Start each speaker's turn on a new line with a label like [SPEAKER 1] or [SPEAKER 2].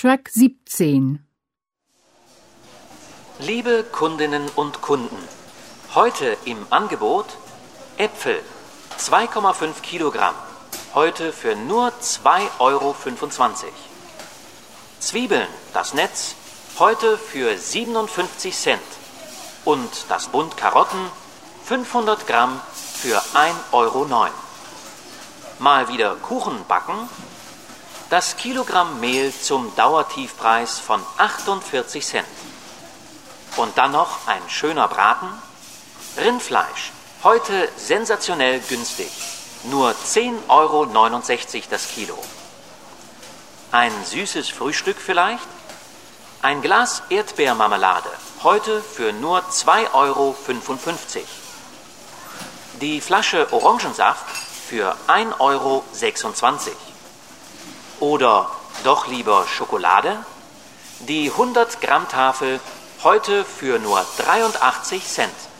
[SPEAKER 1] Track 17.
[SPEAKER 2] Liebe Kundinnen und Kunden, heute im Angebot Äpfel 2,5 Kilogramm, heute für nur 2,25 €. Zwiebeln, das Netz, heute für 57 Cent. Und das Bund Karotten, 500 Gramm für 1,09 €. Mal wieder Kuchen backen? Das Kilogramm Mehl zum Dauertiefpreis von 48 Cent. Und dann noch ein schöner Braten? Rindfleisch, heute sensationell günstig, nur 10,69 € das Kilo. Ein süßes Frühstück vielleicht? Ein Glas Erdbeermarmelade, heute für nur 2,55 €. Die Flasche Orangensaft für 1,26 €. Oder doch lieber Schokolade? Die 100 Gramm Tafel heute für nur 83 Cent.